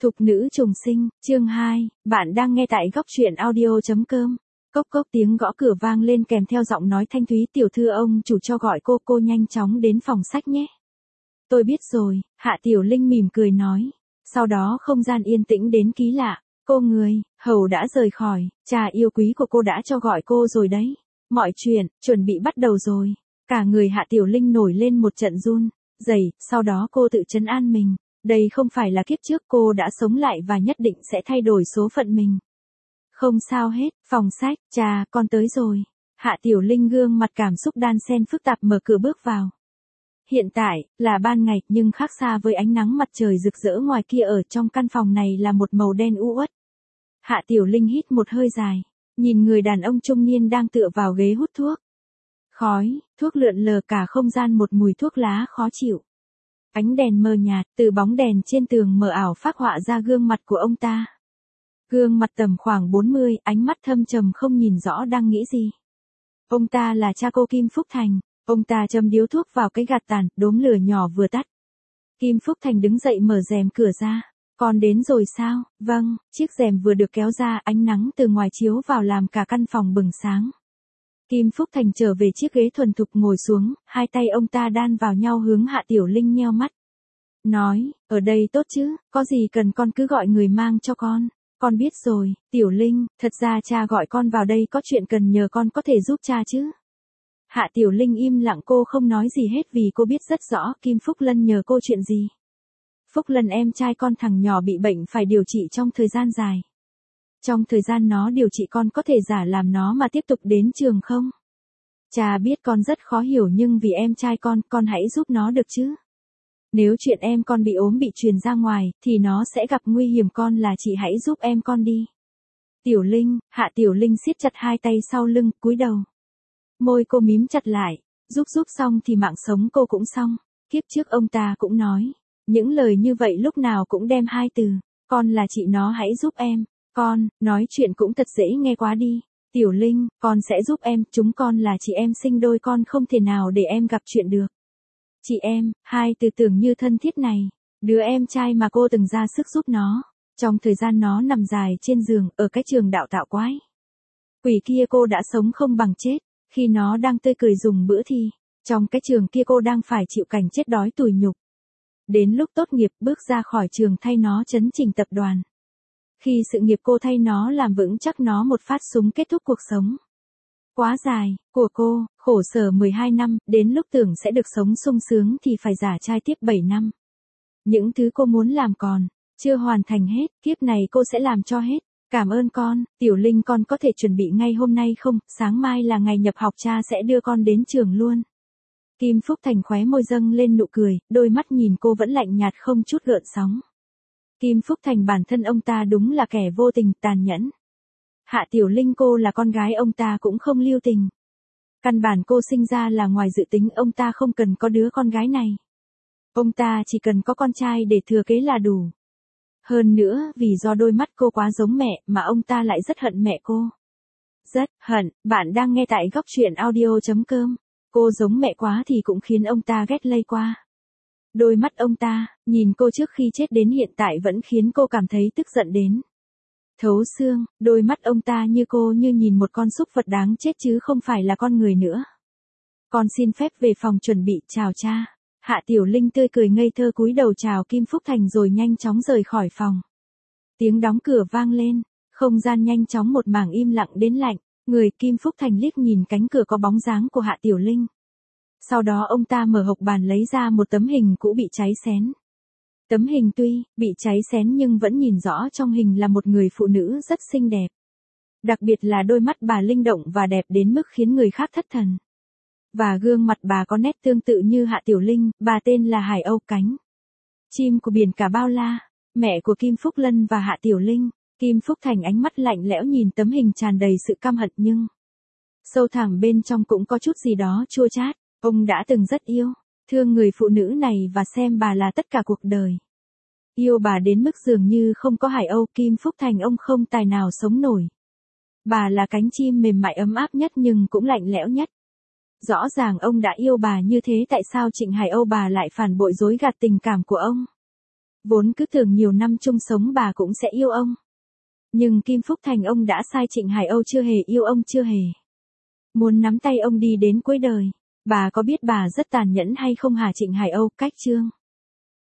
Thục nữ trùng sinh, chương 2, bạn đang nghe tại góc truyện audio.com. Cốc cốc tiếng gõ cửa vang lên kèm theo giọng nói thanh thúy, tiểu thư ông chủ cho gọi cô nhanh chóng đến phòng sách nhé. Tôi biết rồi, Hạ Tiểu Linh mỉm cười nói. Sau đó không gian yên tĩnh đến kỳ lạ, cô người, hầu đã rời khỏi, cha yêu quý của cô đã cho gọi cô rồi đấy. Mọi chuyện, chuẩn bị bắt đầu rồi. Cả người Hạ Tiểu Linh nổi lên một trận run, rẩy, sau đó cô tự trấn an mình. Đây không phải là kiếp trước, cô đã sống lại và nhất định sẽ thay đổi số phận mình. Không sao hết, phòng sách, cha, con tới rồi. Hạ Tiểu Linh gương mặt cảm xúc đan xen phức tạp mở cửa bước vào. Hiện tại, là ban ngày, nhưng khác xa với ánh nắng mặt trời rực rỡ ngoài kia, ở trong căn phòng này là một màu đen u uất. Hạ Tiểu Linh hít một hơi dài, nhìn người đàn ông trung niên đang tựa vào ghế hút thuốc. Khói, thuốc lượn lờ cả không gian, một mùi thuốc lá khó chịu. Ánh đèn mờ nhạt, từ bóng đèn trên tường mờ ảo phác họa ra gương mặt của ông ta. Gương mặt tầm khoảng 40, ánh mắt thâm trầm không nhìn rõ đang nghĩ gì. Ông ta là cha cô Kim Phúc Thành. Ông ta châm điếu thuốc vào cái gạt tàn, đốm lửa nhỏ vừa tắt. Kim Phúc Thành đứng dậy mở rèm cửa ra. Con đến rồi sao? Vâng, chiếc rèm vừa được kéo ra, ánh nắng từ ngoài chiếu vào làm cả căn phòng bừng sáng. Kim Phúc Thành trở về chiếc ghế thuần thục ngồi xuống, hai tay ông ta đan vào nhau hướng Hạ Tiểu Linh nheo mắt. Nói, ở đây tốt chứ, có gì cần con cứ gọi người mang cho con. Con biết rồi, Tiểu Linh, thật ra cha gọi con vào đây có chuyện cần nhờ, con có thể giúp cha chứ. Hạ Tiểu Linh im lặng, cô không nói gì hết vì cô biết rất rõ Kim Phúc Lân nhờ cô chuyện gì. Phúc Lân em trai con thằng nhỏ bị bệnh phải điều trị trong thời gian dài. Trong thời gian nó điều trị, con có thể giả làm nó mà tiếp tục đến trường không? Cha biết con rất khó hiểu, nhưng vì em trai con hãy giúp nó được chứ. Nếu chuyện em con bị ốm bị truyền ra ngoài, thì nó sẽ gặp nguy hiểm, con là chị, hãy giúp em con đi. Tiểu Linh, Hạ Tiểu Linh siết chặt hai tay sau lưng, cúi đầu. Môi cô mím chặt lại, giúp xong thì mạng sống cô cũng xong. Kiếp trước ông ta cũng nói những lời như vậy, lúc nào cũng đem hai từ, con là chị nó, hãy giúp em. Con, nói chuyện cũng thật dễ nghe quá đi. Tiểu Linh, con sẽ giúp em, chúng con là chị em sinh đôi, con không thể nào để em gặp chuyện được. Chị em, hai từ tưởng như thân thiết này, đứa em trai mà cô từng ra sức giúp nó, trong thời gian nó nằm dài trên giường, ở cái trường đạo tạo quái quỷ kia, cô đã sống không bằng chết. Khi nó đang tươi cười dùng bữa thì, trong cái trường kia cô đang phải chịu cảnh chết đói tủi nhục. Đến lúc tốt nghiệp, bước ra khỏi trường thay nó chấn chỉnh tập đoàn. Khi sự nghiệp cô thay nó làm vững chắc, nó một phát súng kết thúc cuộc sống quá dài của cô, khổ sở 12 năm, đến lúc tưởng sẽ được sống sung sướng thì phải giả trai tiếp 7 năm. Những thứ cô muốn làm còn chưa hoàn thành hết, kiếp này cô sẽ làm cho hết. Cảm ơn con, Tiểu Linh, con có thể chuẩn bị ngay hôm nay không? Sáng mai là ngày nhập học, cha sẽ đưa con đến trường luôn. Kim Phúc Thành khóe môi dâng lên nụ cười, đôi mắt nhìn cô vẫn lạnh nhạt không chút gợn sóng. Kim Phúc Thành bản thân ông ta đúng là kẻ vô tình, tàn nhẫn. Hạ Tiểu Linh, cô là con gái ông ta cũng không lưu tình. Căn bản cô sinh ra là ngoài dự tính, ông ta không cần có đứa con gái này. Ông ta chỉ cần có con trai để thừa kế là đủ. Hơn nữa, vì do đôi mắt cô quá giống mẹ mà ông ta lại rất hận mẹ cô. Rất hận. Bạn đang nghe tại góc truyện audio.com. Cô giống mẹ quá thì cũng khiến ông ta ghét lây qua. Đôi mắt ông ta, nhìn cô trước khi chết đến hiện tại vẫn khiến cô cảm thấy tức giận đến thấu xương. Đôi mắt ông ta như cô như nhìn một con súc vật đáng chết chứ không phải là con người nữa. Con xin phép về phòng chuẩn bị, chào cha. Hạ Tiểu Linh tươi cười ngây thơ cúi đầu chào Kim Phúc Thành rồi nhanh chóng rời khỏi phòng. Tiếng đóng cửa vang lên, không gian nhanh chóng một mảng im lặng đến lạnh. Người Kim Phúc Thành liếc nhìn cánh cửa có bóng dáng của Hạ Tiểu Linh. Sau đó ông ta mở hộc bàn lấy ra một tấm hình cũ bị cháy xén. Tấm hình tuy bị cháy xén nhưng vẫn nhìn rõ trong hình là một người phụ nữ rất xinh đẹp. Đặc biệt là đôi mắt bà linh động và đẹp đến mức khiến người khác thất thần. Và gương mặt bà có nét tương tự như Hạ Tiểu Linh, bà tên là Hải Âu Cánh. Chim của biển cả bao la, mẹ của Kim Phúc Lân và Hạ Tiểu Linh. Kim Phúc Thành ánh mắt lạnh lẽo nhìn tấm hình tràn đầy sự căm hận, nhưng sâu thẳm bên trong cũng có chút gì đó chua chát. Ông đã từng rất yêu, thương người phụ nữ này và xem bà là tất cả cuộc đời. Yêu bà đến mức dường như không có Hải Âu Kim Phúc Thành ông không tài nào sống nổi. Bà là cánh chim mềm mại ấm áp nhất nhưng cũng lạnh lẽo nhất. Rõ ràng ông đã yêu bà như thế, tại sao Trịnh Hải Âu bà lại phản bội dối gạt tình cảm của ông? Vốn cứ tưởng nhiều năm chung sống bà cũng sẽ yêu ông. Nhưng Kim Phúc Thành ông đã sai Trịnh Hải Âu chưa hề yêu ông chưa hề. Muốn nắm tay ông đi đến cuối đời. Bà có biết bà rất tàn nhẫn hay không hả Trịnh Hải Âu? Cách chương.